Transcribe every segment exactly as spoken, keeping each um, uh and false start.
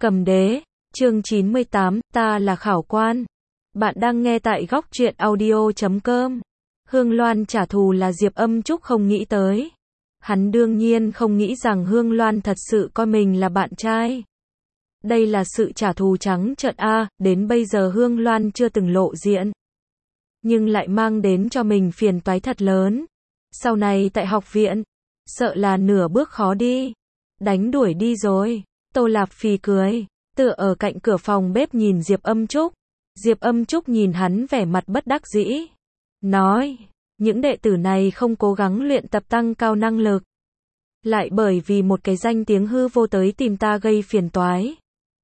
Cầm đế, chương chín mươi tám, ta là khảo quan. Bạn đang nghe tại góc truyện audio chấm com. Hương Loan trả thù là Diệp Âm Trúc không nghĩ tới. Hắn đương nhiên không nghĩ rằng Hương Loan thật sự coi mình là bạn trai. Đây là sự trả thù trắng trợn a, đến bây giờ Hương Loan chưa từng lộ diện. Nhưng lại mang đến cho mình phiền toái thật lớn. Sau này tại học viện, sợ là nửa bước khó đi. Đánh đuổi đi rồi. Tô Lạp phì cười, tựa ở cạnh cửa phòng bếp nhìn Diệp Âm Trúc. Diệp Âm Trúc nhìn hắn vẻ mặt bất đắc dĩ. Nói, những đệ tử này không cố gắng luyện tập tăng cao năng lực. Lại bởi vì một cái danh tiếng hư vô tới tìm ta gây phiền toái.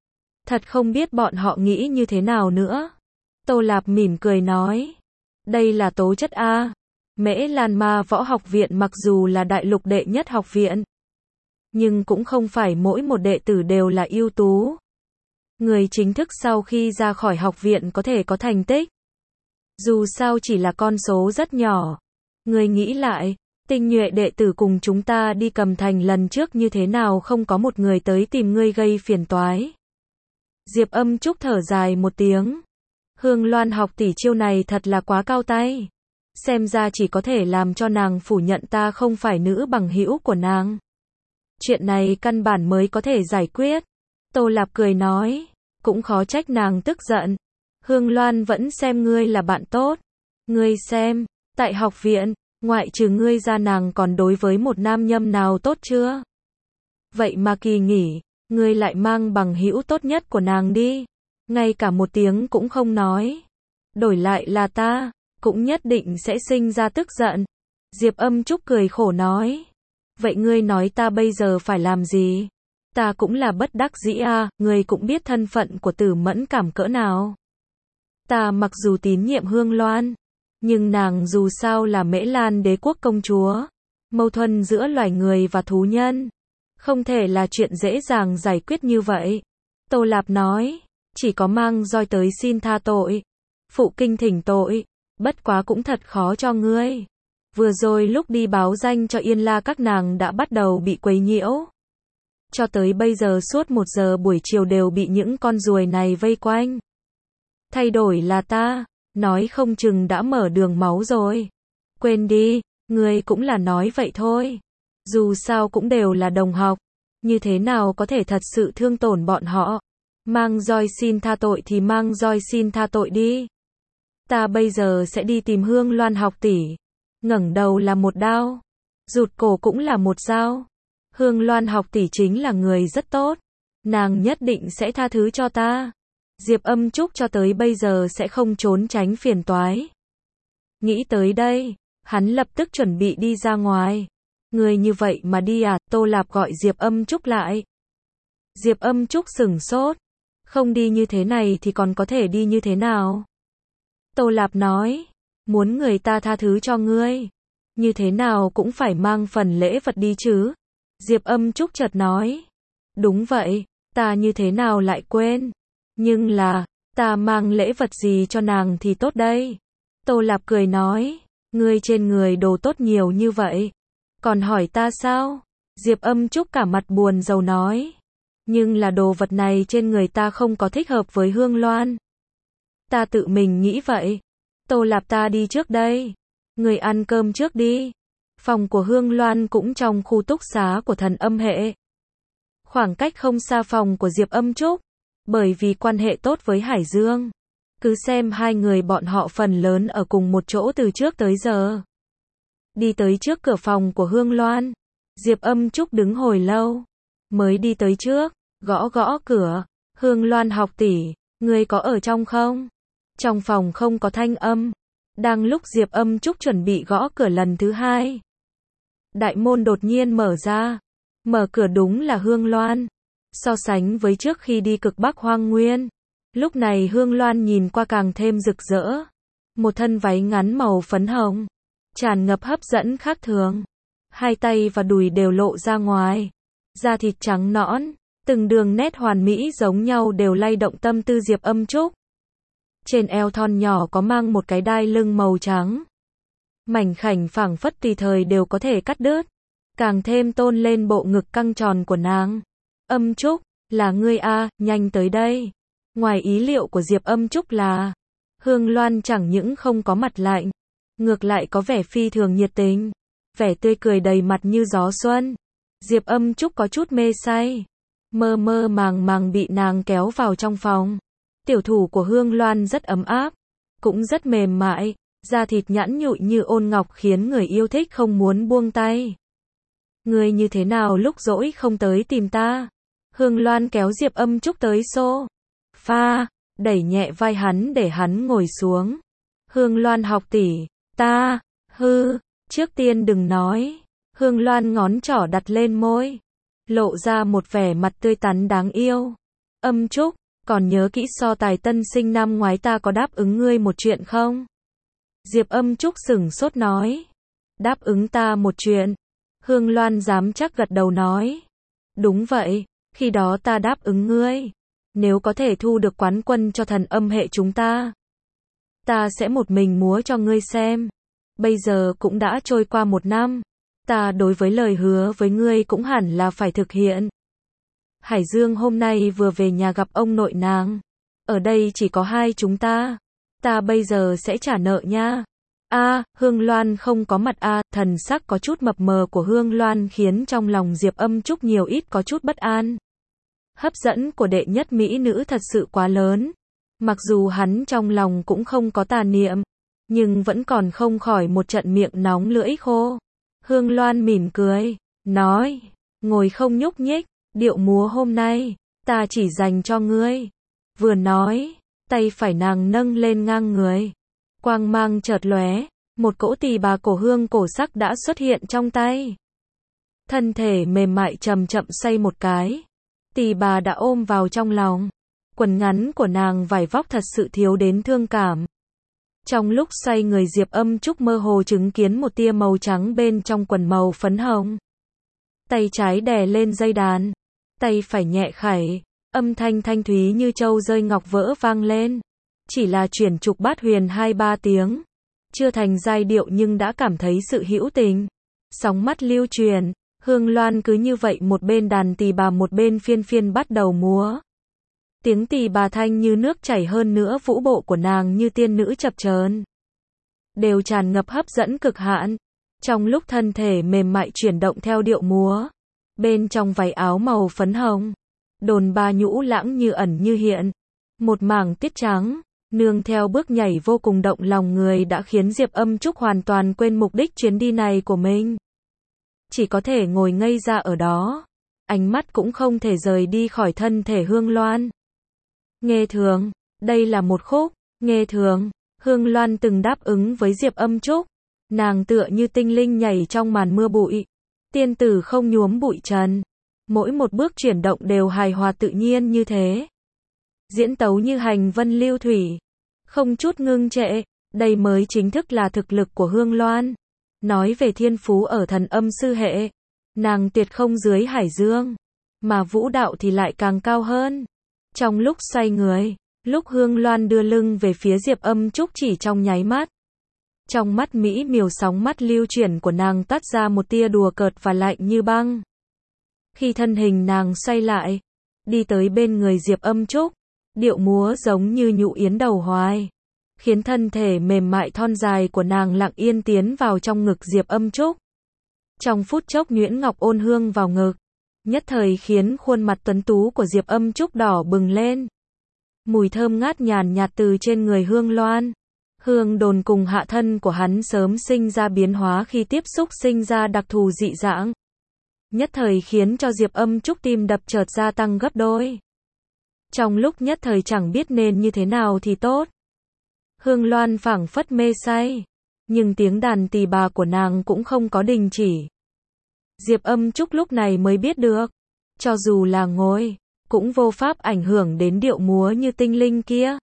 Thật không biết bọn họ nghĩ như thế nào nữa. Tô Lạp mỉm cười nói. Đây là tố chất A. Mễ Lan Ma Võ Học Viện mặc dù là đại lục đệ nhất học viện. Nhưng cũng không phải mỗi một đệ tử đều là ưu tú. Người chính thức sau khi ra khỏi học viện có thể có thành tích. Dù sao chỉ là con số rất nhỏ. Người nghĩ lại, tinh nhuệ đệ tử cùng chúng ta đi Cầm Thành lần trước như thế nào không có một người tới tìm ngươi gây phiền toái. Diệp Âm Trúc thở dài một tiếng. Hương Loan học tỷ chiêu này thật là quá cao tay. Xem ra chỉ có thể làm cho nàng phủ nhận ta không phải nữ bằng hữu của nàng. Chuyện này căn bản mới có thể giải quyết. Tô Lạp cười nói, cũng khó trách nàng tức giận. Hương Loan vẫn xem ngươi là bạn tốt. Ngươi xem, tại học viện, ngoại trừ ngươi ra nàng còn đối với một nam nhâm nào tốt chưa? Vậy mà kỳ nghỉ, ngươi lại mang bằng hữu tốt nhất của nàng đi. Ngay cả một tiếng cũng không nói. Đổi lại là ta, cũng nhất định sẽ sinh ra tức giận. Diệp Âm Trúc cười khổ nói. Vậy ngươi nói ta bây giờ phải làm gì? Ta cũng là bất đắc dĩ à, ngươi cũng biết thân phận của Tử Mẫn Cảm cỡ nào. Ta mặc dù tín nhiệm Hương Loan, nhưng nàng dù sao là Mễ Lan đế quốc công chúa. Mâu thuẫn giữa loài người và thú nhân không thể là chuyện dễ dàng giải quyết như vậy. Tô Lạp nói, chỉ có mang roi tới xin tha tội, phụ kinh thỉnh tội, bất quá cũng thật khó cho ngươi. Vừa rồi lúc đi báo danh cho Yên La các nàng đã bắt đầu bị quấy nhiễu. Cho tới bây giờ suốt một giờ buổi chiều đều bị những con ruồi này vây quanh. Thay đổi là ta, nói không chừng đã mở đường máu rồi. Quên đi, ngươi cũng là nói vậy thôi. Dù sao cũng đều là đồng học. Như thế nào có thể thật sự thương tổn bọn họ. Mang roi xin tha tội thì mang roi xin tha tội đi. Ta bây giờ sẽ đi tìm Hương Loan học tỷ. Ngẩng đầu là một đao, rụt cổ cũng là một dao. Hương Loan học tỷ chính là người rất tốt. Nàng nhất định sẽ tha thứ cho ta. Diệp Âm Trúc cho tới bây giờ sẽ không trốn tránh phiền toái. Nghĩ tới đây, hắn lập tức chuẩn bị đi ra ngoài. Người như vậy mà đi à? Tô Lạp gọi Diệp Âm Trúc lại. Diệp Âm Trúc sửng sốt. Không đi như thế này thì còn có thể đi như thế nào? Tô Lạp nói. Muốn người ta tha thứ cho ngươi, như thế nào cũng phải mang phần lễ vật đi chứ. Diệp Âm Trúc chợt nói. Đúng vậy, ta như thế nào lại quên. Nhưng là, ta mang lễ vật gì cho nàng thì tốt đây. Tô Lạp cười nói. Ngươi trên người đồ tốt nhiều như vậy, còn hỏi ta sao? Diệp Âm Trúc cả mặt buồn rầu nói. Nhưng là đồ vật này trên người ta không có thích hợp với Hương Loan. Ta tự mình nghĩ vậy. Tô Lạp ta đi trước đây. Người ăn cơm trước đi. Phòng của Hương Loan cũng trong khu túc xá của Thần Âm hệ. Khoảng cách không xa phòng của Diệp Âm Trúc. Bởi vì quan hệ tốt với Hải Dương. Cứ xem hai người bọn họ phần lớn ở cùng một chỗ từ trước tới giờ. Đi tới trước cửa phòng của Hương Loan. Diệp Âm Trúc đứng hồi lâu. Mới đi tới trước, gõ gõ cửa. Hương Loan học tỷ, ngươi có ở trong không? Trong phòng không có thanh âm. Đang lúc Diệp Âm Trúc chuẩn bị gõ cửa lần thứ hai, đại môn đột nhiên mở ra. Mở cửa đúng là Hương Loan. So sánh với trước khi đi cực Bắc Hoang Nguyên, lúc này Hương Loan nhìn qua càng thêm rực rỡ. Một thân váy ngắn màu phấn hồng, tràn ngập hấp dẫn khác thường. Hai tay và đùi đều lộ ra ngoài. Da thịt trắng nõn, từng đường nét hoàn mỹ giống nhau đều lay động tâm tư Diệp Âm Trúc. Trên eo thon nhỏ có mang một cái đai lưng màu trắng. Mảnh khảnh phảng phất tùy thời đều có thể cắt đứt. Càng thêm tôn lên bộ ngực căng tròn của nàng. Âm Trúc, Là ngươi a, nhanh tới đây. Ngoài ý liệu của Diệp Âm Trúc là, Hương Loan chẳng những không có mặt lạnh, ngược lại có vẻ phi thường nhiệt tình, vẻ tươi cười đầy mặt như gió xuân. Diệp Âm Trúc có chút mê say, mơ mơ màng màng bị nàng kéo vào trong phòng. Tiểu thủ của Hương Loan rất ấm áp, cũng rất mềm mại, da thịt nhẵn nhụi như ôn ngọc khiến người yêu thích không muốn buông tay. Ngươi như thế nào lúc rỗi không tới tìm ta? Hương Loan kéo Diệp Âm Trúc tới sofa, đẩy nhẹ vai hắn để hắn ngồi xuống. Hương Loan học tỷ, ta, hư, trước tiên đừng nói. Hương Loan ngón trỏ đặt lên môi, lộ ra một vẻ mặt tươi tắn đáng yêu. Âm Trúc, còn nhớ kỹ so tài tân sinh năm ngoái ta có đáp ứng ngươi một chuyện không? Diệp Âm Trúc sửng sốt nói. Đáp ứng ta một chuyện. Hương Loan dám chắc gật đầu nói. Đúng vậy, khi đó ta đáp ứng ngươi. Nếu có thể thu được quán quân cho thần âm hệ chúng ta, ta sẽ một mình múa cho ngươi xem. Bây giờ cũng đã trôi qua một năm. Ta đối với lời hứa với ngươi cũng hẳn là phải thực hiện. Hải Dương hôm nay vừa về nhà gặp ông nội nàng. Ở đây chỉ có hai chúng ta. Ta bây giờ sẽ trả nợ nha. A, à, Hương Loan không có mặt a, à, thần sắc có chút mập mờ của Hương Loan khiến trong lòng Diệp Âm Trúc nhiều ít có chút bất an. Hấp dẫn của đệ nhất mỹ nữ thật sự quá lớn. Mặc dù hắn trong lòng cũng không có tà niệm, nhưng vẫn còn không khỏi một trận miệng nóng lưỡi khô. Hương Loan mỉm cười, nói, ngồi không nhúc nhích, điệu múa hôm nay, ta chỉ dành cho ngươi. Vừa nói, tay phải nàng nâng lên ngang người. Quang mang chợt lóe, một cỗ tỳ bà cổ hương cổ sắc đã xuất hiện trong tay. Thân thể mềm mại chậm chậm xoay một cái. Tỳ bà đã ôm vào trong lòng. Quần ngắn của nàng vải vóc thật sự thiếu đến thương cảm. Trong lúc xoay người Diệp Âm Trúc mơ hồ chứng kiến một tia màu trắng bên trong quần màu phấn hồng. Tay trái đè lên dây đàn, tay phải nhẹ khẩy, âm thanh thanh thúy như châu rơi ngọc vỡ vang lên. Chỉ là chuyển trục bát huyền hai ba tiếng, chưa thành giai điệu nhưng đã cảm thấy sự hữu tình. Sóng mắt lưu truyền, Hương Loan cứ như vậy một bên đàn tỳ bà một bên phiên phiên bắt đầu múa. Tiếng tỳ bà thanh như nước chảy, hơn nữa vũ bộ của nàng như tiên nữ chập chờn, đều tràn ngập hấp dẫn cực hạn. Trong lúc thân thể mềm mại chuyển động theo điệu múa, bên trong váy áo màu phấn hồng, đồn bà nhũ lãng như ẩn như hiện, một mảng tiết trắng, nương theo bước nhảy vô cùng động lòng người đã khiến Diệp Âm Trúc hoàn toàn quên mục đích chuyến đi này của mình. Chỉ có thể ngồi ngây ra ở đó, ánh mắt cũng không thể rời đi khỏi thân thể Hương Loan. Nghe thường, đây là một khúc, nghe thường, Hương Loan từng đáp ứng với Diệp Âm Trúc. Nàng tựa như tinh linh nhảy trong màn mưa bụi, tiên tử không nhuốm bụi trần. Mỗi một bước chuyển động đều hài hòa tự nhiên như thế. Diễn tấu như hành vân lưu thủy, không chút ngưng trệ, đây mới chính thức là thực lực của Hương Loan. Nói về thiên phú ở thần âm sư hệ, nàng tuyệt không dưới Hải Dương, mà vũ đạo thì lại càng cao hơn. Trong lúc xoay người, lúc Hương Loan đưa lưng về phía Diệp Âm Trúc chỉ trong nháy mắt, trong mắt mỹ miều sóng mắt lưu chuyển của nàng toát ra một tia đùa cợt và lạnh như băng. Khi thân hình nàng xoay lại, đi tới bên người Diệp Âm Trúc, điệu múa giống như nhũ yến đầu hoài, khiến thân thể mềm mại thon dài của nàng lặng yên tiến vào trong ngực Diệp Âm Trúc. Trong phút chốc nhuyễn ngọc ôn hương vào ngực, nhất thời khiến khuôn mặt tuấn tú của Diệp Âm Trúc đỏ bừng lên. Mùi thơm ngát nhàn nhạt từ trên người Hương Loan. Hương đồn cùng hạ thân của hắn sớm sinh ra biến hóa khi tiếp xúc sinh ra đặc thù dị dạng. Nhất thời khiến cho Diệp Âm Trúc tim đập chợt gia tăng gấp đôi. Trong lúc nhất thời chẳng biết nên như thế nào thì tốt. Hương Loan phảng phất mê say, nhưng tiếng đàn tỳ bà của nàng cũng không có đình chỉ. Diệp Âm Trúc lúc này mới biết được, cho dù là ngồi, cũng vô pháp ảnh hưởng đến điệu múa như tinh linh kia.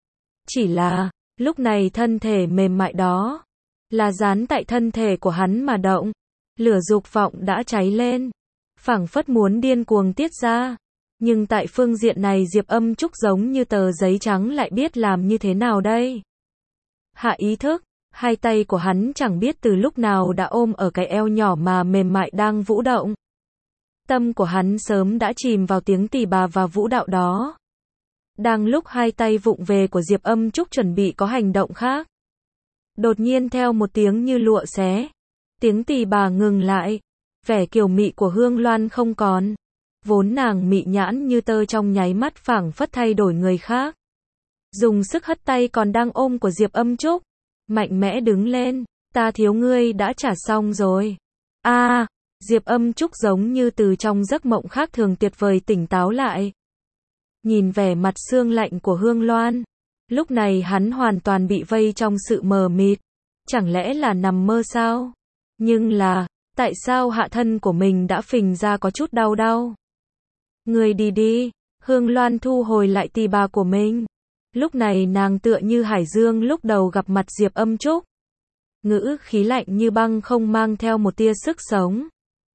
Chỉ là, lúc này thân thể mềm mại đó, là dán tại thân thể của hắn mà động. Lửa dục vọng đã cháy lên, phảng phất muốn điên cuồng tiết ra. Nhưng tại phương diện này Diệp Âm Trúc giống như tờ giấy trắng lại biết làm như thế nào đây. Hạ ý thức, hai tay của hắn chẳng biết từ lúc nào đã ôm ở cái eo nhỏ mà mềm mại đang vũ động. Tâm của hắn sớm đã chìm vào tiếng tỳ bà và vũ đạo đó. Đang lúc hai tay vụng về của Diệp Âm Trúc chuẩn bị có hành động khác. Đột nhiên theo một tiếng như lụa xé. Tiếng tỳ bà ngừng lại. Vẻ kiều mị của Hương Loan không còn. Vốn nàng mị nhãn như tơ trong nháy mắt phảng phất thay đổi người khác. Dùng sức hất tay còn đang ôm của Diệp Âm Trúc. Mạnh mẽ đứng lên. Ta thiếu ngươi đã trả xong rồi. A, à, Diệp Âm Trúc giống như từ trong giấc mộng khác thường tuyệt vời tỉnh táo lại. Nhìn vẻ mặt sương lạnh của Hương Loan. Lúc này hắn hoàn toàn bị vây trong sự mờ mịt. Chẳng lẽ là nằm mơ sao? Nhưng là, tại sao hạ thân của mình đã phình ra có chút đau đau? Người đi đi. Hương Loan thu hồi lại tỳ bà của mình. Lúc này nàng tựa như hải dương lúc đầu gặp mặt Diệp Âm Trúc. Ngữ khí lạnh như băng không mang theo một tia sức sống.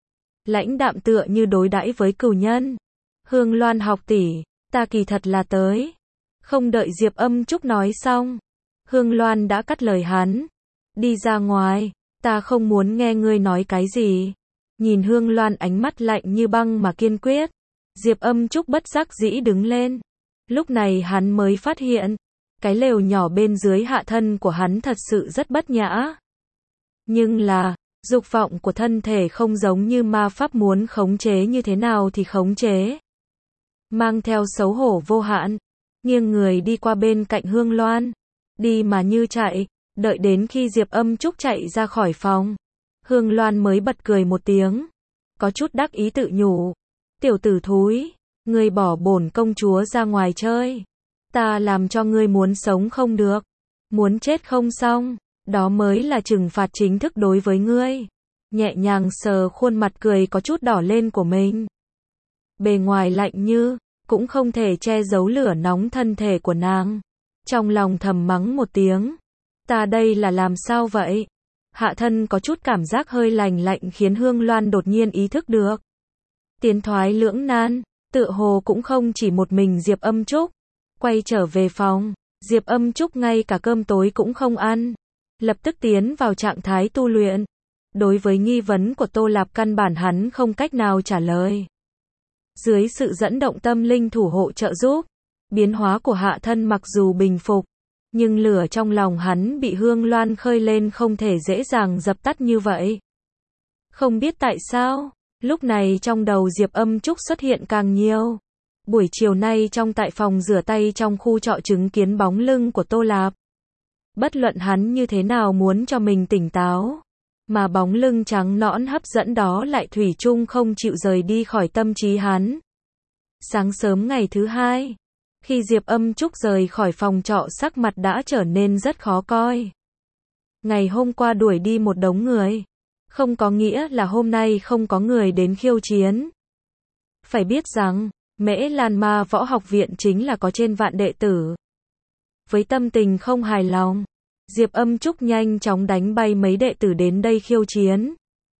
Lãnh đạm tựa như đối đãi với cừu nhân. Hương Loan học tỷ, ta kỳ thật là tới. Không đợi Diệp Âm Trúc nói xong. Hương Loan đã cắt lời hắn. Đi ra ngoài, ta không muốn nghe ngươi nói cái gì. Nhìn Hương Loan ánh mắt lạnh như băng mà kiên quyết. Diệp Âm Trúc bất giác dĩ đứng lên. Lúc này hắn mới phát hiện. Cái lều nhỏ bên dưới hạ thân của hắn thật sự rất bất nhã. Nhưng là, dục vọng của thân thể không giống như ma pháp muốn khống chế như thế nào thì khống chế. Mang theo xấu hổ vô hạn, nghiêng người đi qua bên cạnh Hương Loan. Đi mà như chạy, đợi đến khi Diệp Âm Trúc chạy ra khỏi phòng. Hương Loan mới bật cười một tiếng. Có chút đắc ý tự nhủ. Tiểu tử thúi, ngươi bỏ bổn công chúa ra ngoài chơi. Ta làm cho ngươi muốn sống không được. Muốn chết không xong. Đó mới là trừng phạt chính thức đối với ngươi. Nhẹ nhàng sờ khuôn mặt cười có chút đỏ lên của mình. Bề ngoài lạnh như, cũng không thể che giấu lửa nóng thân thể của nàng. Trong lòng thầm mắng một tiếng. Ta đây là làm sao vậy? Hạ thân có chút cảm giác hơi lành lạnh khiến Hương Loan đột nhiên ý thức được. Tiến thoái lưỡng nan, tựa hồ cũng không chỉ một mình Diệp Âm Trúc. Quay trở về phòng, Diệp Âm Trúc ngay cả cơm tối cũng không ăn. Lập tức tiến vào trạng thái tu luyện. Đối với nghi vấn của Tô Lạp căn bản hắn không cách nào trả lời. Dưới sự dẫn động tâm linh thủ hộ trợ giúp, biến hóa của hạ thân mặc dù bình phục, nhưng lửa trong lòng hắn bị Hương Loan khơi lên không thể dễ dàng dập tắt như vậy. Không biết tại sao, lúc này trong đầu Diệp Âm Trúc xuất hiện càng nhiều. Buổi chiều nay trong tại phòng rửa tay trong khu trọ chứng kiến bóng lưng của Tô Lạp. Bất luận hắn như thế nào muốn cho mình tỉnh táo, mà bóng lưng trắng nõn hấp dẫn đó lại thủy chung không chịu rời đi khỏi tâm trí hắn. Sáng sớm ngày thứ hai, khi Diệp Âm Trúc rời khỏi phòng trọ sắc mặt đã trở nên rất khó coi. Ngày hôm qua đuổi đi một đống người, không có nghĩa là hôm nay không có người đến khiêu chiến. Phải biết rằng, Mễ Lan Ma Võ Học Viện chính là có trên vạn đệ tử. Với tâm tình không hài lòng, Diệp Âm Trúc nhanh chóng đánh bay mấy đệ tử đến đây khiêu chiến.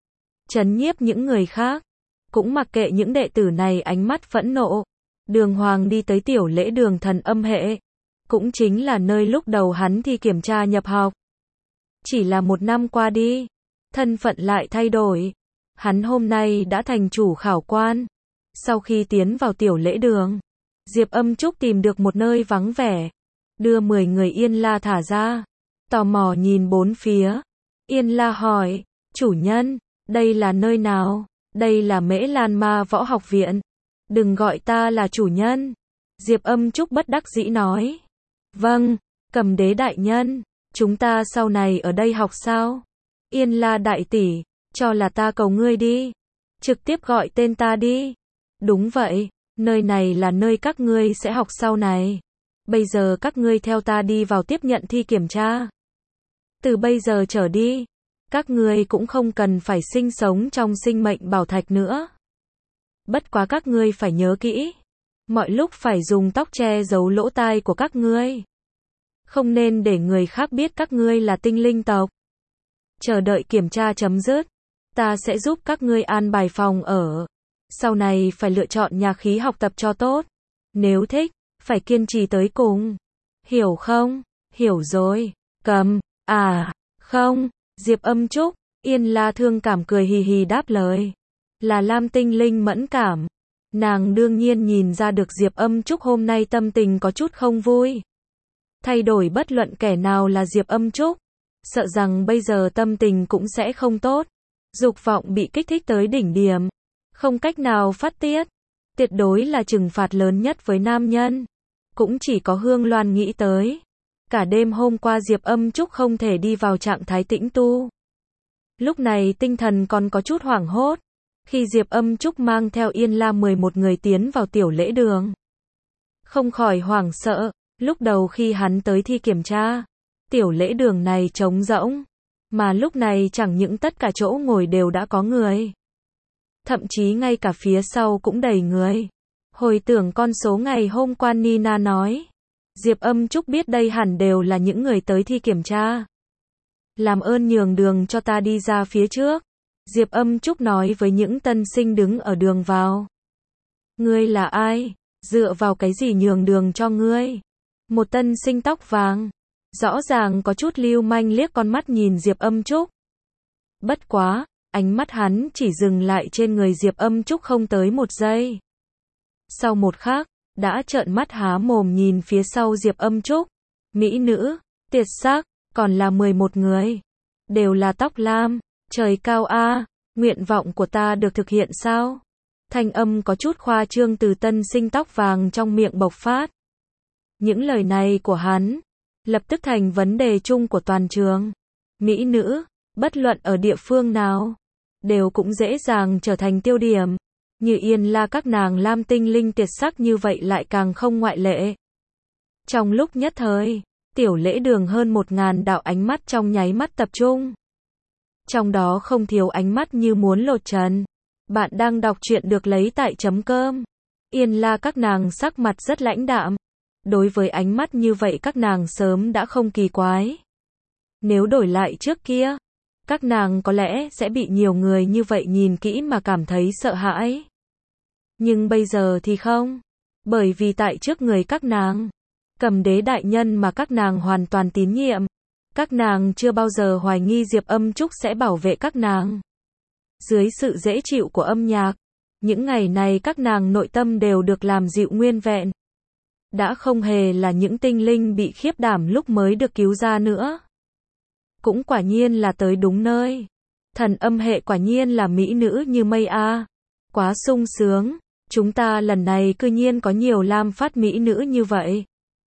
Trấn nhiếp những người khác, cũng mặc kệ những đệ tử này ánh mắt phẫn nộ. Đường Hoàng đi tới tiểu lễ đường Thần Âm Hệ, cũng chính là nơi lúc đầu hắn thi kiểm tra nhập học. Chỉ là một năm qua đi, thân phận lại thay đổi. Hắn hôm nay đã thành chủ khảo quan. Sau khi tiến vào tiểu lễ đường, Diệp Âm Trúc tìm được một nơi vắng vẻ, đưa mười người Yên La thả ra, tò mò nhìn bốn phía. Yên La hỏi, chủ nhân, đây là nơi nào? Đây là Mễ Lan Ma Võ Học Viện. Đừng gọi ta là chủ nhân. Diệp Âm Trúc bất đắc dĩ nói. Vâng, Cầm Đế đại nhân, chúng ta sau này ở đây học sao? Yên La đại tỷ, cho là ta cầu ngươi đi. Trực tiếp gọi tên ta đi. Đúng vậy, nơi này là nơi các ngươi sẽ học sau này. Bây giờ các ngươi theo ta đi vào tiếp nhận thi kiểm tra. Từ bây giờ trở đi, các ngươi cũng không cần phải sinh sống trong sinh mệnh bảo thạch nữa. Bất quá các ngươi phải nhớ kỹ, mọi lúc phải dùng tóc che giấu lỗ tai của các ngươi. Không nên để người khác biết các ngươi là tinh linh tộc. Chờ đợi kiểm tra chấm dứt, ta sẽ giúp các ngươi an bài phòng ở. Sau này phải lựa chọn nhà khí học tập cho tốt. Nếu thích, phải kiên trì tới cùng. Hiểu không? Hiểu rồi. Cầm. À, không. Diệp Âm Trúc, Yên La thương cảm cười hì hì đáp lời. Là Lam Tinh Linh mẫn cảm. Nàng đương nhiên nhìn ra được Diệp Âm Trúc hôm nay tâm tình có chút không vui. Thay đổi bất luận kẻ nào là Diệp Âm Trúc, sợ rằng bây giờ tâm tình cũng sẽ không tốt. Dục vọng bị kích thích tới đỉnh điểm, không cách nào phát tiết. Tuyệt đối là trừng phạt lớn nhất với nam nhân. Cũng chỉ có Hương Loan nghĩ tới. Cả đêm hôm qua Diệp Âm Trúc không thể đi vào trạng thái tĩnh tu. Lúc này tinh thần còn có chút hoảng hốt. Khi Diệp Âm Trúc mang theo Yên La mười một người tiến vào tiểu lễ đường. Không khỏi hoảng sợ, lúc đầu khi hắn tới thi kiểm tra, tiểu lễ đường này trống rỗng. Mà lúc này chẳng những tất cả chỗ ngồi đều đã có người. Thậm chí ngay cả phía sau cũng đầy người. Hồi tưởng con số ngày hôm qua Nina nói. Diệp Âm Trúc biết đây hẳn đều là những người tới thi kiểm tra. Làm ơn nhường đường cho ta đi ra phía trước. Diệp Âm Trúc nói với những tân sinh đứng ở đường vào. Ngươi là ai? Dựa vào cái gì nhường đường cho ngươi? Một tân sinh tóc vàng. Rõ ràng có chút lưu manh liếc con mắt nhìn Diệp Âm Trúc. Bất quá, ánh mắt hắn chỉ dừng lại trên người Diệp Âm Trúc không tới một giây. Sau một khắc, đã trợn mắt há mồm nhìn phía sau Diệp Âm Trúc. Mỹ nữ, tuyệt sắc, còn là mười một người. Đều là tóc lam, trời cao a, nguyện vọng của ta được thực hiện sao? Thanh âm có chút khoa trương từ tân sinh tóc vàng trong miệng bộc phát. Những lời này của hắn, lập tức thành vấn đề chung của toàn trường. Mỹ nữ, bất luận ở địa phương nào, đều cũng dễ dàng trở thành tiêu điểm. Như Yên La các nàng Lam Tinh Linh tuyệt sắc như vậy lại càng không ngoại lệ. Trong lúc nhất thời, tiểu lễ đường hơn một ngàn đạo ánh mắt trong nháy mắt tập trung. Trong đó không thiếu ánh mắt như muốn lột trần. Bạn đang đọc truyện được lấy tại chấm cơm. Yên La các nàng sắc mặt rất lãnh đạm. Đối với ánh mắt như vậy các nàng sớm đã không kỳ quái. Nếu đổi lại trước kia, các nàng có lẽ sẽ bị nhiều người như vậy nhìn kỹ mà cảm thấy sợ hãi. Nhưng bây giờ thì không. Bởi vì tại trước người các nàng, Cầm Đế đại nhân mà các nàng hoàn toàn tín nhiệm. Các nàng chưa bao giờ hoài nghi Diệp Âm Trúc sẽ bảo vệ các nàng. Dưới sự dễ chịu của âm nhạc, những ngày này các nàng nội tâm đều được làm dịu nguyên vẹn. Đã không hề là những tinh linh bị khiếp đảm lúc mới được cứu ra nữa. Cũng quả nhiên là tới đúng nơi. Thần âm hệ quả nhiên là mỹ nữ như mây a. Quá sung sướng, chúng ta lần này cư nhiên có nhiều lam phát mỹ nữ như vậy.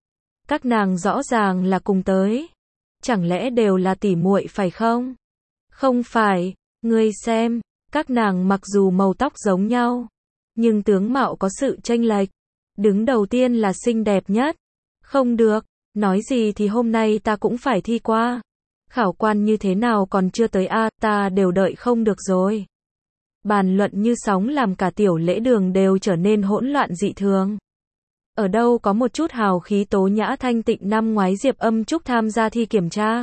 Các nàng rõ ràng là cùng tới. Chẳng lẽ đều là tỉ muội phải không? Không phải, ngươi xem, các nàng mặc dù màu tóc giống nhau, nhưng tướng mạo có sự chênh lệch. Đứng đầu tiên là xinh đẹp nhất. Không được, nói gì thì hôm nay ta cũng phải thi qua. Khảo quan như thế nào còn chưa tới a, ta đều đợi không được rồi. Bàn luận như sóng làm cả tiểu lễ đường đều trở nên hỗn loạn dị thường. Ở đâu có một chút hào khí tố nhã thanh tịnh năm ngoái Diệp Âm Trúc tham gia thi kiểm tra.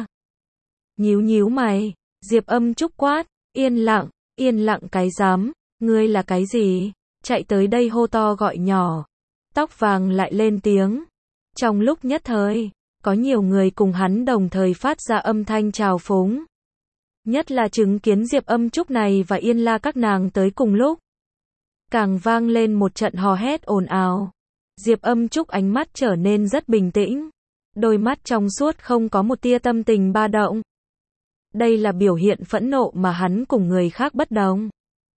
Nhíu nhíu mày, Diệp Âm Trúc quát, yên lặng, yên lặng cái dám, ngươi là cái gì? Chạy tới đây hô to gọi nhỏ. Tóc vàng lại lên tiếng. Trong lúc nhất thời, có nhiều người cùng hắn đồng thời phát ra âm thanh trào phúng. Nhất là chứng kiến Diệp Âm Trúc này và Yên La các nàng tới cùng lúc. Càng vang lên một trận hò hét ồn ào. Diệp Âm Trúc ánh mắt trở nên rất bình tĩnh. Đôi mắt trong suốt không có một tia tâm tình ba động. Đây là biểu hiện phẫn nộ mà hắn cùng người khác bất đồng.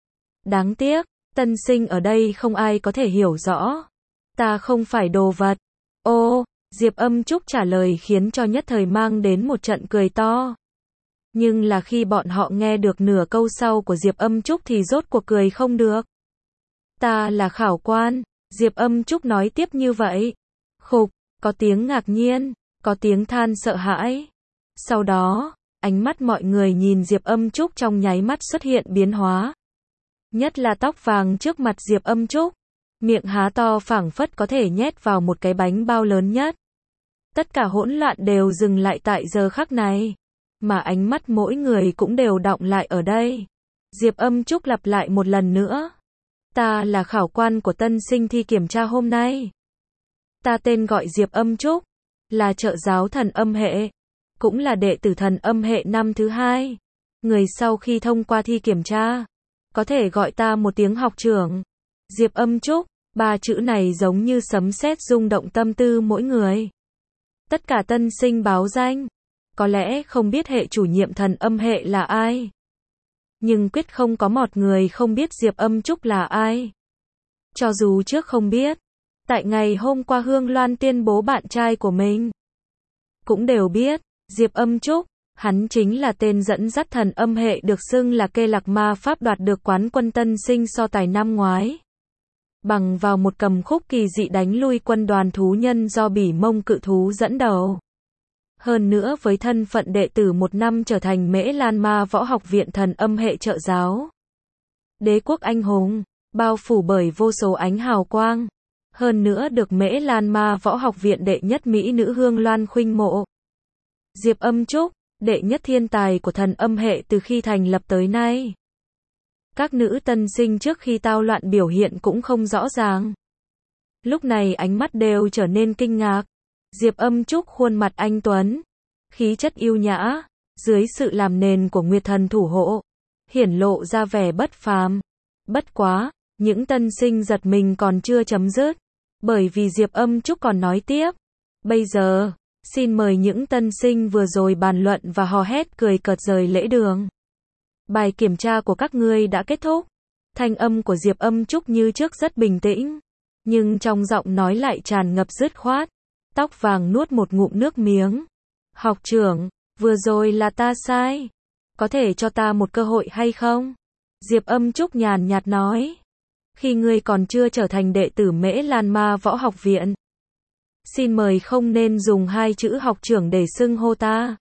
Đáng tiếc, tân sinh ở đây không ai có thể hiểu rõ. Ta không phải đồ vật. Ô, Diệp Âm Trúc trả lời khiến cho nhất thời mang đến một trận cười to. Nhưng là khi bọn họ nghe được nửa câu sau của Diệp Âm Trúc thì rốt cuộc cười không được. Ta là khảo quan, Diệp Âm Trúc nói tiếp như vậy. Khục, có tiếng ngạc nhiên, có tiếng than sợ hãi. Sau đó, ánh mắt mọi người nhìn Diệp Âm Trúc trong nháy mắt xuất hiện biến hóa. Nhất là tóc vàng trước mặt Diệp Âm Trúc. Miệng há to phảng phất có thể nhét vào một cái bánh bao lớn nhất. Tất cả hỗn loạn đều dừng lại tại giờ khắc này. Mà ánh mắt mỗi người cũng đều đọng lại ở đây. Diệp Âm Trúc lặp lại một lần nữa. Ta là khảo quan của tân sinh thi kiểm tra hôm nay. Ta tên gọi Diệp Âm Trúc. Là trợ giáo thần âm hệ. Cũng là đệ tử thần âm hệ năm thứ hai. Người sau khi thông qua thi kiểm tra. có thể gọi ta một tiếng học trưởng. Diệp Âm Trúc, ba chữ này giống như sấm sét rung động tâm tư mỗi người. Tất cả tân sinh báo danh, có lẽ không biết hệ chủ nhiệm thần âm hệ là ai. Nhưng quyết không có một người không biết Diệp Âm Trúc là ai. Cho dù trước không biết, tại ngày hôm qua Hương Loan tuyên bố bạn trai của mình, cũng đều biết, Diệp Âm Trúc, hắn chính là tên dẫn dắt thần âm hệ được xưng là kê lạc ma pháp đoạt được quán quân tân sinh so tài năm ngoái. Bằng vào một cầm khúc kỳ dị đánh lui quân đoàn thú nhân do Bỉ Mông cự thú dẫn đầu. Hơn nữa với thân phận đệ tử một năm trở thành Mễ Lan Ma Võ Học Viện thần âm hệ trợ giáo. Đế quốc anh hùng, bao phủ bởi vô số ánh hào quang. Hơn nữa được Mễ Lan Ma Võ Học Viện đệ nhất mỹ nữ Hương Loan khuynh mộ. Diệp Âm Trúc, đệ nhất thiên tài của thần âm hệ từ khi thành lập tới nay. Các nữ tân sinh trước khi tao loạn biểu hiện cũng không rõ ràng. Lúc này ánh mắt đều trở nên kinh ngạc. Diệp Âm Trúc khuôn mặt anh tuấn, khí chất yêu nhã, dưới sự làm nền của Nguyệt Thần thủ hộ, hiển lộ ra vẻ bất phàm. Bất quá, những tân sinh giật mình còn chưa chấm dứt, bởi vì Diệp Âm Trúc còn nói tiếp. Bây giờ, xin mời những tân sinh vừa rồi bàn luận và hò hét cười cợt rời lễ đường. Bài kiểm tra của các ngươi đã kết thúc. Thanh âm của Diệp Âm Trúc như trước rất bình tĩnh, nhưng trong giọng nói lại tràn ngập dứt khoát. Tóc vàng nuốt một ngụm nước miếng. Học trưởng, vừa rồi là ta sai. Có thể cho ta một cơ hội hay không? Diệp Âm Trúc nhàn nhạt nói. Khi ngươi còn chưa trở thành đệ tử Mễ Lan Ma Võ Học Viện, xin mời không nên dùng hai chữ học trưởng để xưng hô ta.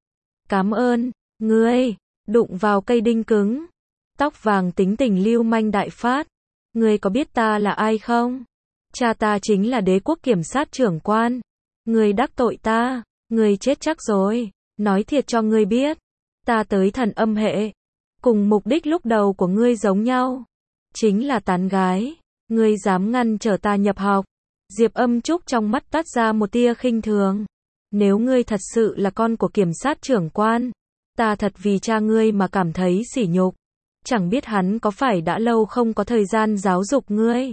Cảm ơn, ngươi. Đụng vào cây đinh cứng. Tóc vàng tính tình lưu manh đại phát. Ngươi có biết ta là ai không? Cha ta chính là đế quốc kiểm sát trưởng quan. Ngươi đắc tội ta, ngươi chết chắc rồi. Nói thiệt cho ngươi biết, ta tới thần âm hệ, cùng mục đích lúc đầu của ngươi giống nhau, chính là tán gái. Ngươi dám ngăn trở ta nhập học? Diệp Âm Trúc trong mắt toát ra một tia khinh thường. Nếu ngươi thật sự là con của kiểm sát trưởng quan, ta thật vì cha ngươi mà cảm thấy sỉ nhục. Chẳng biết hắn có phải đã lâu không có thời gian giáo dục ngươi,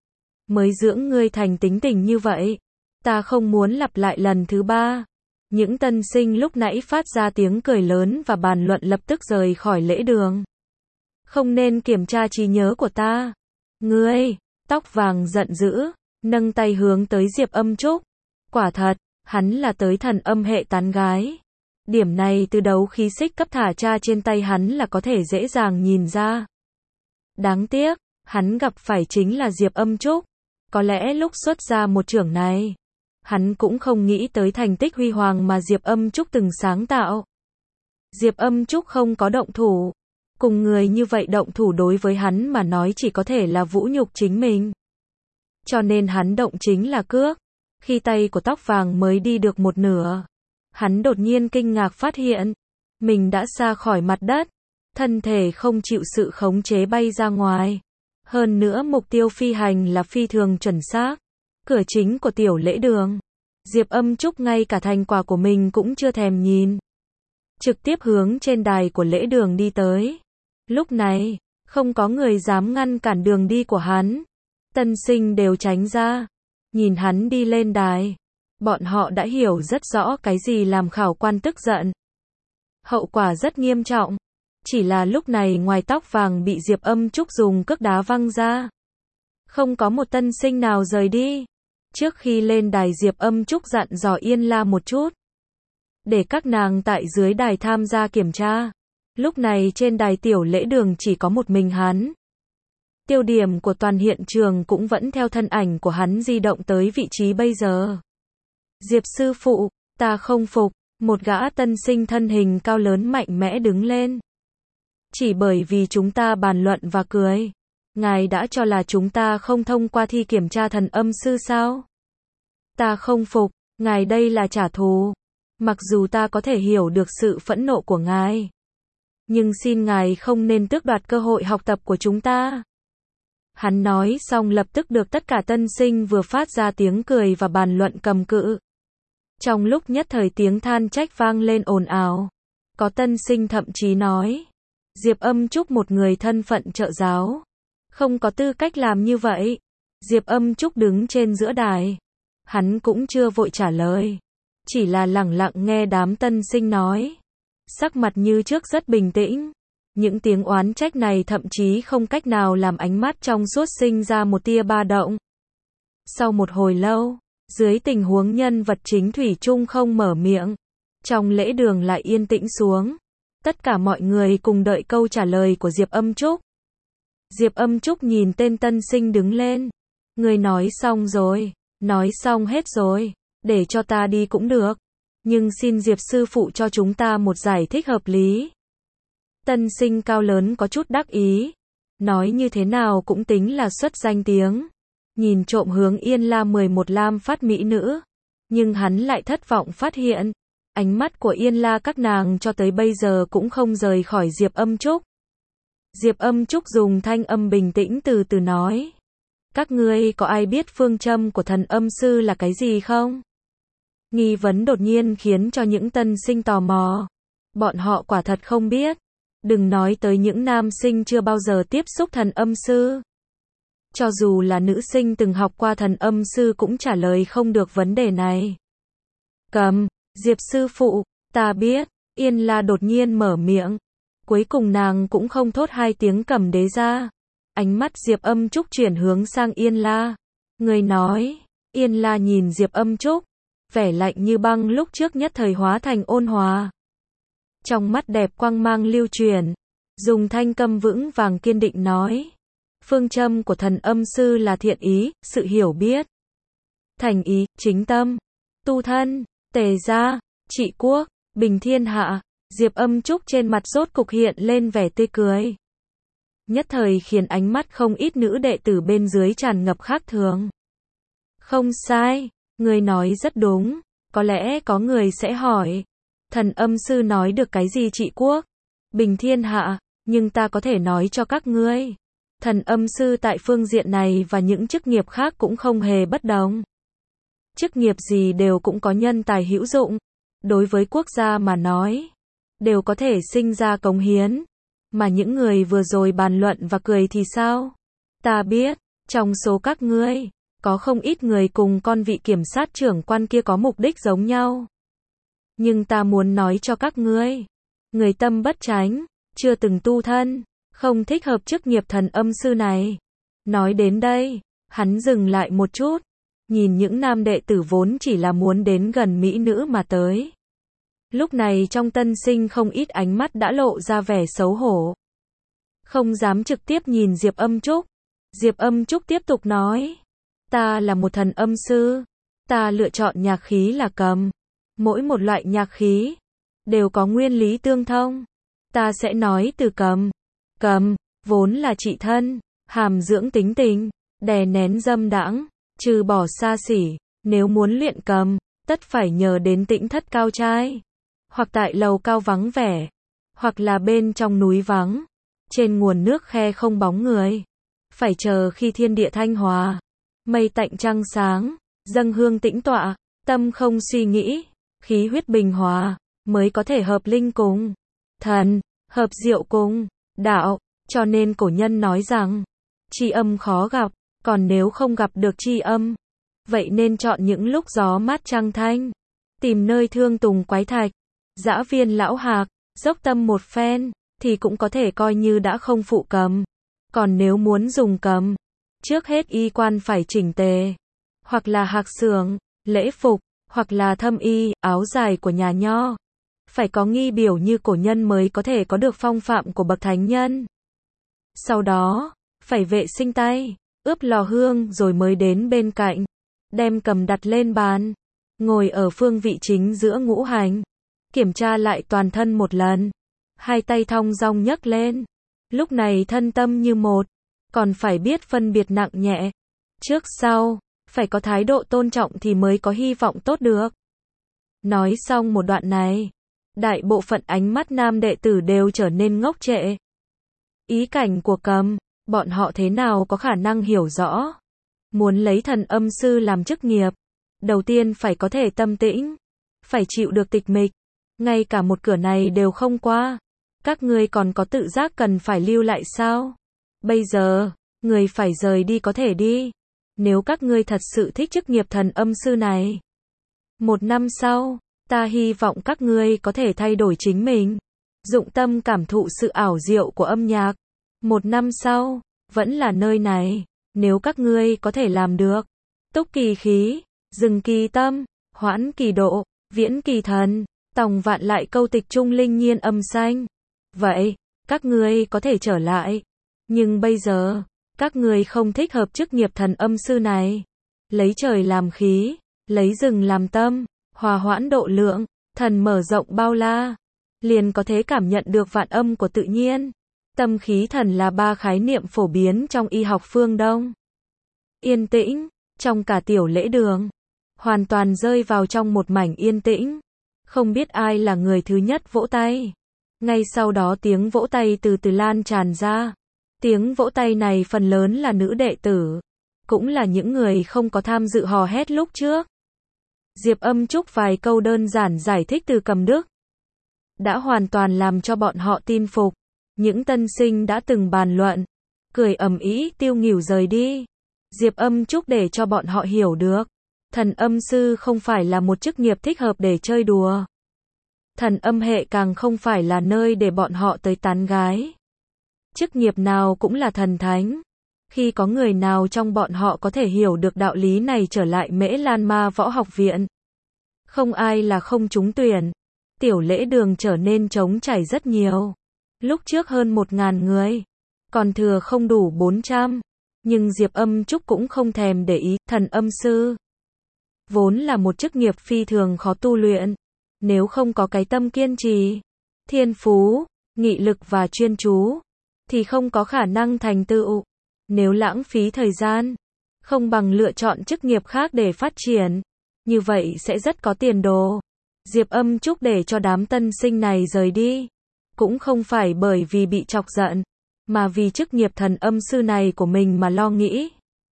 mới dưỡng ngươi thành tính tình như vậy. Ta không muốn lặp lại lần thứ ba. Những tân sinh lúc nãy phát ra tiếng cười lớn và bàn luận lập tức rời khỏi lễ đường. Không nên kiểm tra trí nhớ của ta. Ngươi, tóc vàng giận dữ, nâng tay hướng tới Diệp Âm Trúc. Quả thật, hắn là tới thần âm hệ tán gái. Điểm này từ đấu khí xích cấp thả tra trên tay hắn là có thể dễ dàng nhìn ra. Đáng tiếc, hắn gặp phải chính là Diệp Âm Trúc. Có lẽ lúc xuất ra một trưởng này, hắn cũng không nghĩ tới thành tích huy hoàng mà Diệp Âm Trúc từng sáng tạo. Diệp Âm Trúc không có động thủ. Cùng người như vậy động thủ đối với hắn mà nói chỉ có thể là vũ nhục chính mình. Cho nên hắn động chính là cước. Khi tay của tóc vàng mới đi được một nửa, hắn đột nhiên kinh ngạc phát hiện, mình đã xa khỏi mặt đất, thân thể không chịu sự khống chế bay ra ngoài. Hơn nữa mục tiêu phi hành là phi thường chuẩn xác. Cửa chính của tiểu lễ đường. Diệp Âm Trúc ngay cả thành quả của mình cũng chưa thèm nhìn, trực tiếp hướng trên đài của lễ đường đi tới. Lúc này, không có người dám ngăn cản đường đi của hắn. Tân sinh đều tránh ra. Nhìn hắn đi lên đài, bọn họ đã hiểu rất rõ cái gì làm khảo quan tức giận. Hậu quả rất nghiêm trọng. Chỉ là lúc này ngoài tóc vàng bị Diệp Âm Trúc dùng cước đá văng ra, không có một tân sinh nào rời đi. Trước khi lên đài Diệp Âm Trúc dặn dò Yên La một chút, để các nàng tại dưới đài tham gia kiểm tra. Lúc này trên đài tiểu lễ đường chỉ có một mình hắn. Tiêu điểm của toàn hiện trường cũng vẫn theo thân ảnh của hắn di động tới vị trí bây giờ. Diệp sư phụ, ta không phục. Một gã tân sinh thân hình cao lớn mạnh mẽ đứng lên. Chỉ bởi vì chúng ta bàn luận và cười, ngài đã cho là chúng ta không thông qua thi kiểm tra thần âm sư sao? Ta không phục, ngài đây là trả thù. Mặc dù ta có thể hiểu được sự phẫn nộ của ngài, nhưng xin ngài không nên tước đoạt cơ hội học tập của chúng ta. Hắn nói xong lập tức được tất cả tân sinh vừa phát ra tiếng cười và bàn luận cầm cự. Trong lúc nhất thời tiếng than trách vang lên ồn ào. Có tân sinh thậm chí nói, Diệp Âm Trúc một người thân phận trợ giáo, không có tư cách làm như vậy. Diệp Âm Trúc đứng trên giữa đài. Hắn cũng chưa vội trả lời, chỉ là lẳng lặng nghe đám tân sinh nói. Sắc mặt như trước rất bình tĩnh. Những tiếng oán trách này thậm chí không cách nào làm ánh mắt trong suốt sinh ra một tia ba động. Sau một hồi lâu, dưới tình huống nhân vật chính thủy chung không mở miệng, trong lễ đường lại yên tĩnh xuống. Tất cả mọi người cùng đợi câu trả lời của Diệp Âm Trúc. Diệp Âm Trúc nhìn tên tân sinh đứng lên. Người nói xong rồi, nói xong hết rồi, để cho ta đi cũng được. Nhưng xin Diệp sư phụ cho chúng ta một giải thích hợp lý. Tân sinh cao lớn có chút đắc ý. Nói như thế nào cũng tính là xuất danh tiếng. Nhìn trộm hướng Yên La mười một lam phát mỹ nữ. Nhưng hắn lại thất vọng phát hiện. Ánh mắt của Yên La các nàng cho tới bây giờ cũng không rời khỏi Diệp Âm Trúc. Diệp Âm Trúc dùng thanh âm bình tĩnh từ từ nói. Các ngươi có ai biết phương châm của thần âm sư là cái gì không? Nghi vấn đột nhiên khiến cho những tân sinh tò mò. Bọn họ quả thật không biết. Đừng nói tới những nam sinh chưa bao giờ tiếp xúc thần âm sư. Cho dù là nữ sinh từng học qua thần âm sư cũng trả lời không được vấn đề này. Cầm, Diệp sư phụ, ta biết. Yên La đột nhiên mở miệng. Cuối cùng nàng cũng không thốt hai tiếng cầm đế ra. Ánh mắt Diệp Âm Trúc chuyển hướng sang Yên La. Người nói. Yên La nhìn Diệp Âm Trúc. Vẻ lạnh như băng lúc trước nhất thời hóa thành ôn hòa. Trong mắt đẹp quang mang lưu truyền. Dùng thanh câm vững vàng kiên định nói. Phương châm của thần âm sư là thiện ý, sự hiểu biết. Thành ý, chính tâm. Tu thân, tề gia, trị quốc, bình thiên hạ. Diệp Âm Trúc trên mặt rốt cục hiện lên vẻ tươi cười. Nhất thời khiến ánh mắt không ít nữ đệ tử bên dưới tràn ngập khác thường. Không sai, người nói rất đúng. Có lẽ có người sẽ hỏi. Thần âm sư nói được cái gì trị quốc, bình thiên hạ, nhưng ta có thể nói cho các ngươi. Thần âm sư tại phương diện này và những chức nghiệp khác cũng không hề bất đồng. Chức nghiệp gì đều cũng có nhân tài hữu dụng. Đối với quốc gia mà nói, đều có thể sinh ra cống hiến. Mà những người vừa rồi bàn luận và cười thì sao? Ta biết, trong số các ngươi, có không ít người cùng con vị kiểm sát trưởng quan kia có mục đích giống nhau. Nhưng ta muốn nói cho các ngươi, người tâm bất chánh, chưa từng tu thân, không thích hợp chức nghiệp thần âm sư này. Nói đến đây, hắn dừng lại một chút, nhìn những nam đệ tử vốn chỉ là muốn đến gần mỹ nữ mà tới. Lúc này trong tân sinh không ít ánh mắt đã lộ ra vẻ xấu hổ. Không dám trực tiếp nhìn Diệp Âm Trúc. Diệp Âm Trúc tiếp tục nói. Ta là một thần âm sư. Ta lựa chọn nhạc khí là cầm. Mỗi một loại nhạc khí đều có nguyên lý tương thông. Ta sẽ nói từ cầm. Cầm, vốn là trị thân, hàm dưỡng tính tình, đè nén dâm đãng, trừ bỏ xa xỉ. Nếu muốn luyện cầm, tất phải nhờ đến tĩnh thất cao trai. Hoặc tại lầu cao vắng vẻ, hoặc là bên trong núi vắng, trên nguồn nước khe không bóng người. Phải chờ khi thiên địa thanh hòa, mây tạnh trăng sáng, dâng hương tĩnh tọa, tâm không suy nghĩ, khí huyết bình hòa, mới có thể hợp linh cùng thần, hợp diệu cùng đạo. Cho nên cổ nhân nói rằng, tri âm khó gặp, còn nếu không gặp được tri âm, vậy nên chọn những lúc gió mát trăng thanh, tìm nơi thương tùng quái thạch, dã viên lão hạc, dốc tâm một phen, thì cũng có thể coi như đã không phụ cầm. Còn nếu muốn dùng cầm, trước hết y quan phải chỉnh tề, hoặc là hạc xưởng, lễ phục, hoặc là thâm y, áo dài của nhà nho. Phải có nghi biểu như cổ nhân mới có thể có được phong phạm của bậc thánh nhân. Sau đó, phải vệ sinh tay, ướp lò hương rồi mới đến bên cạnh, đem cầm đặt lên bàn, ngồi ở phương vị chính giữa ngũ hành, kiểm tra lại toàn thân một lần, hai tay thong dong nhấc lên, lúc này thân tâm như một, còn phải biết phân biệt nặng nhẹ, trước sau, phải có thái độ tôn trọng thì mới có hy vọng tốt được. Nói xong một đoạn này, đại bộ phận ánh mắt nam đệ tử đều trở nên ngốc trệ. Ý cảnh của cầm, bọn họ thế nào có khả năng hiểu rõ. Muốn lấy thần âm sư làm chức nghiệp, đầu tiên phải có thể tâm tĩnh, phải chịu được tịch mịch, ngay cả một cửa này đều không qua. Các ngươi còn có tự giác cần phải lưu lại sao? Bây giờ, người phải rời đi có thể đi. Nếu các ngươi thật sự thích chức nghiệp thần âm sư này. Một năm sau, ta hy vọng các ngươi có thể thay đổi chính mình. Dụng tâm cảm thụ sự ảo diệu của âm nhạc. Một năm sau, vẫn là nơi này. Nếu các ngươi có thể làm được. Túc kỳ khí, dừng kỳ tâm, hoãn kỳ độ, viễn kỳ thần, tòng vạn lại câu tịch trung linh nhiên âm xanh. Vậy, các ngươi có thể trở lại. Nhưng bây giờ, các ngươi không thích hợp chức nghiệp thần âm sư này. Lấy trời làm khí, lấy rừng làm tâm, hòa hoãn độ lượng, thần mở rộng bao la. Liền có thể cảm nhận được vạn âm của tự nhiên. Tâm khí thần là ba khái niệm phổ biến trong y học phương Đông. Yên tĩnh, trong cả tiểu lễ đường. Hoàn toàn rơi vào trong một mảnh yên tĩnh. Không biết ai là người thứ nhất vỗ tay. Ngay sau đó tiếng vỗ tay từ từ lan tràn ra. Tiếng vỗ tay này phần lớn là nữ đệ tử. Cũng là những người không có tham dự hò hét lúc trước. Diệp Âm Trúc vài câu đơn giản giải thích từ cầm đức. Đã hoàn toàn làm cho bọn họ tin phục. Những tân sinh đã từng bàn luận. Cười ầm ĩ tiêu nghỉu rời đi. Diệp Âm Trúc để cho bọn họ hiểu được. Thần âm sư không phải là một chức nghiệp thích hợp để chơi đùa. Thần âm hệ càng không phải là nơi để bọn họ tới tán gái. Chức nghiệp nào cũng là thần thánh. Khi có người nào trong bọn họ có thể hiểu được đạo lý này trở lại Mễ Lan Ma Võ Học Viện. Không ai là không trúng tuyển. Tiểu lễ đường trở nên trống trải rất nhiều. Lúc trước hơn một ngàn người. Còn thừa không đủ bốn trăm. Nhưng Diệp Âm Trúc cũng không thèm để ý. Thần âm sư vốn là một chức nghiệp phi thường khó tu luyện. Nếu không có cái tâm kiên trì, thiên phú, nghị lực và chuyên chú, thì không có khả năng thành tựu. Nếu lãng phí thời gian, không bằng lựa chọn chức nghiệp khác để phát triển. Như vậy sẽ rất có tiền đồ. Diệp Âm Trúc để cho đám tân sinh này rời đi. Cũng không phải bởi vì bị chọc giận, mà vì chức nghiệp thần âm sư này của mình mà lo nghĩ.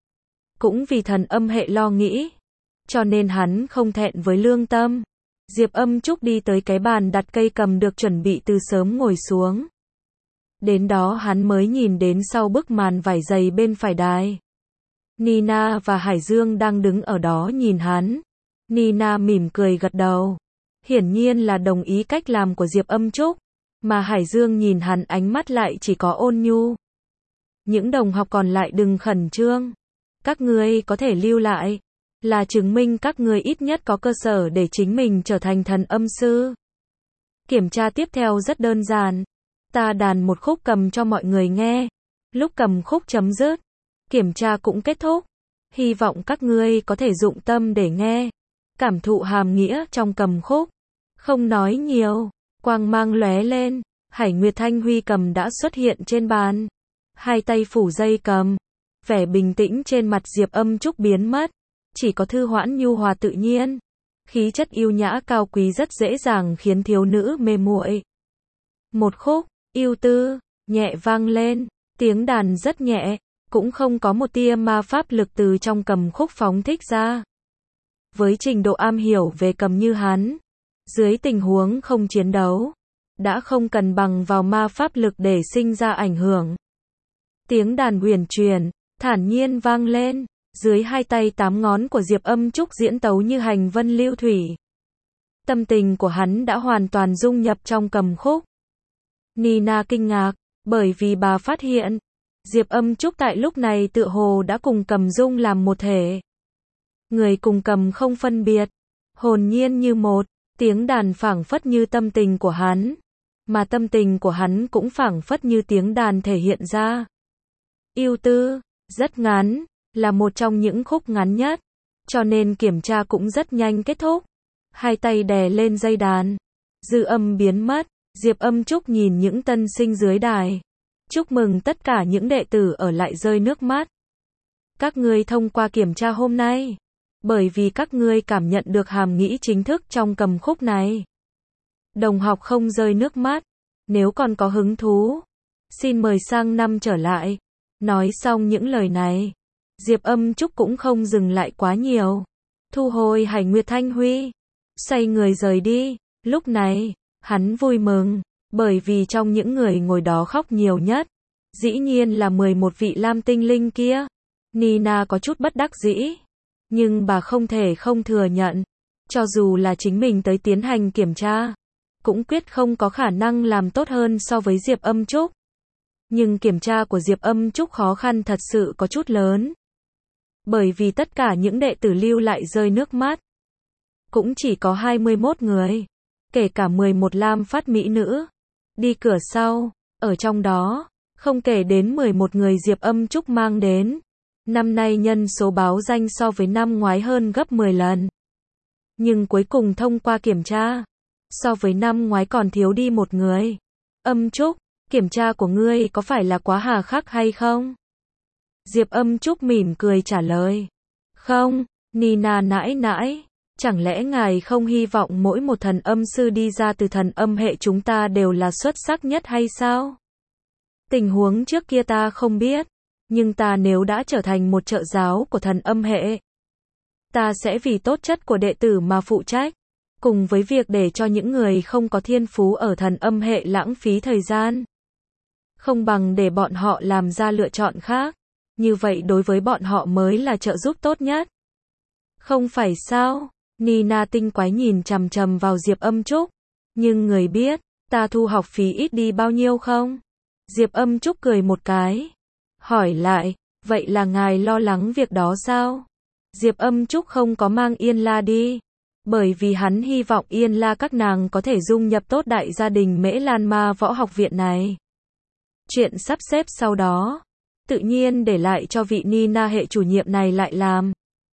Cũng vì thần âm hệ lo nghĩ. Cho nên hắn không thẹn với lương tâm. Diệp Âm Trúc đi tới cái bàn đặt cây cầm được chuẩn bị từ sớm ngồi xuống. Đến đó hắn mới nhìn đến sau bức màn vải dày bên phải đài. Nina và Hải Dương đang đứng ở đó nhìn hắn. Nina mỉm cười gật đầu. Hiển nhiên là đồng ý cách làm của Diệp Âm Trúc. Mà Hải Dương nhìn hắn ánh mắt lại chỉ có ôn nhu. Những đồng học còn lại đừng khẩn trương. Các ngươi có thể lưu lại. Là chứng minh các ngươi ít nhất có cơ sở để chính mình trở thành thần âm sư. Kiểm tra tiếp theo rất đơn giản. Ta đàn một khúc cầm cho mọi người nghe. Lúc cầm khúc chấm dứt, kiểm tra cũng kết thúc. Hy vọng các ngươi có thể dụng tâm để nghe. Cảm thụ hàm nghĩa trong cầm khúc. Không nói nhiều. Quang mang lóe lên. Hải Nguyệt Thanh Huy cầm đã xuất hiện trên bàn. Hai tay phủ dây cầm. Vẻ bình tĩnh trên mặt Diệp Âm Trúc biến mất. Chỉ có thư hoãn nhu hòa tự nhiên. Khí chất yêu nhã cao quý rất dễ dàng khiến thiếu nữ mê muội. Một khúc, yêu tư, nhẹ vang lên. Tiếng đàn rất nhẹ. Cũng không có một tia ma pháp lực từ trong cầm khúc phóng thích ra. Với trình độ am hiểu về cầm như hắn, dưới tình huống không chiến đấu, đã không cần bằng vào ma pháp lực để sinh ra ảnh hưởng. Tiếng đàn huyền truyền, thản nhiên vang lên. Dưới hai tay tám ngón của Diệp Âm Trúc diễn tấu như hành vân lưu thủy. Tâm tình của hắn đã hoàn toàn dung nhập trong cầm khúc. Nina kinh ngạc, bởi vì bà phát hiện, Diệp Âm Trúc tại lúc này tựa hồ đã cùng cầm dung làm một thể. Người cùng cầm không phân biệt, hồn nhiên như một, tiếng đàn phảng phất như tâm tình của hắn, mà tâm tình của hắn cũng phảng phất như tiếng đàn thể hiện ra. Yêu tư, rất ngắn. Là một trong những khúc ngắn nhất, cho nên kiểm tra cũng rất nhanh kết thúc. Hai tay đè lên dây đàn, dư âm biến mất. Diệp Âm Trúc nhìn những tân sinh dưới đài. Chúc mừng tất cả những đệ tử ở lại rơi nước mắt. Các ngươi thông qua kiểm tra hôm nay, bởi vì các ngươi cảm nhận được hàm nghĩa chính thức trong cầm khúc này. Đồng học không rơi nước mắt, nếu còn có hứng thú, xin mời sang năm trở lại. Nói xong những lời này, Diệp Âm Trúc cũng không dừng lại quá nhiều. Thu hồi Hải Nguyệt Thanh Huy, xoay người rời đi. Lúc này, hắn vui mừng, Bởi vì trong những người ngồi đó khóc nhiều nhất, dĩ nhiên là mười một vị lam tinh linh kia. Nina có chút bất đắc dĩ, nhưng bà không thể không thừa nhận, cho dù là chính mình tới tiến hành kiểm tra, cũng quyết không có khả năng làm tốt hơn so với Diệp Âm Trúc. Nhưng kiểm tra của Diệp Âm Trúc khó khăn thật sự có chút lớn. Bởi vì tất cả những đệ tử lưu lại rơi nước mắt. Cũng chỉ có hai mươi mốt người, kể cả mười một lam phát mỹ nữ. Đi cửa sau, ở trong đó, không kể đến mười một người Diệp Âm Trúc mang đến. Năm nay nhân số báo danh so với năm ngoái hơn gấp mười lần. Nhưng cuối cùng thông qua kiểm tra, so với năm ngoái còn thiếu đi một người. Âm Trúc, kiểm tra của ngươi có phải là quá hà khắc hay không? Diệp Âm Trúc mỉm cười trả lời. Không, Nina nãi nãi, chẳng lẽ ngài không hy vọng mỗi một thần âm sư đi ra từ thần âm hệ chúng ta đều là xuất sắc nhất hay sao? Tình huống trước kia ta không biết, nhưng ta nếu đã trở thành một trợ giáo của thần âm hệ, ta sẽ vì tốt chất của đệ tử mà phụ trách, cùng với việc để cho những người không có thiên phú ở thần âm hệ lãng phí thời gian. Không bằng để bọn họ làm ra lựa chọn khác, như vậy đối với bọn họ mới là trợ giúp tốt nhất. Không phải sao? Nina tinh quái nhìn chằm chằm vào Diệp Âm Trúc. Nhưng người biết, ta thu học phí ít đi bao nhiêu không? Diệp Âm Trúc cười một cái. Hỏi lại, vậy là ngài lo lắng việc đó sao? Diệp Âm Trúc không có mang Yên La đi. Bởi vì hắn hy vọng Yên La các nàng có thể dung nhập tốt đại gia đình Mễ Lan Ma Võ Học Viện này. Chuyện sắp xếp sau đó, tự nhiên để lại cho vị Nina hệ chủ nhiệm này lại làm.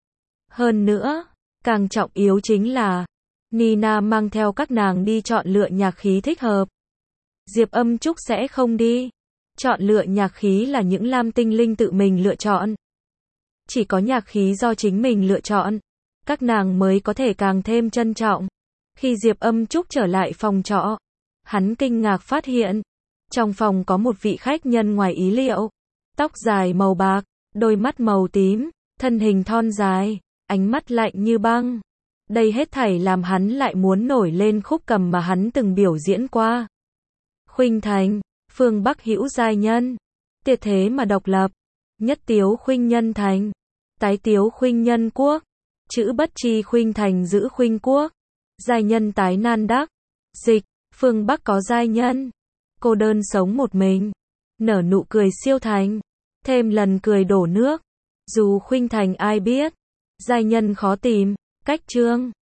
Hơn nữa, càng trọng yếu chính là, Nina mang theo các nàng đi chọn lựa nhạc khí thích hợp. Diệp Âm Trúc sẽ không đi. Chọn lựa nhạc khí là những lam tinh linh tự mình lựa chọn. Chỉ có nhạc khí do chính mình lựa chọn, các nàng mới có thể càng thêm trân trọng. Khi Diệp Âm Trúc trở lại phòng trọ, hắn kinh ngạc phát hiện, trong phòng có một vị khách nhân ngoài ý liệu. Tóc dài màu bạc, đôi mắt màu tím, thân hình thon dài, ánh mắt lạnh như băng. Đây hết thảy làm hắn lại muốn nổi lên khúc cầm mà hắn từng biểu diễn qua. Khuynh Thành, phương Bắc hữu giai nhân, tiệt thế mà độc lập, nhất tiếu khuynh nhân thành, tái tiếu khuynh nhân quốc, chữ bất chi khuynh thành giữ khuynh quốc, giai nhân tái nan đắc, dịch, phương Bắc có giai nhân, cô đơn sống một mình, nở nụ cười siêu thành, thêm lần cười đổ nước, dù khuynh thành ai biết, giai nhân khó tìm, cách chương.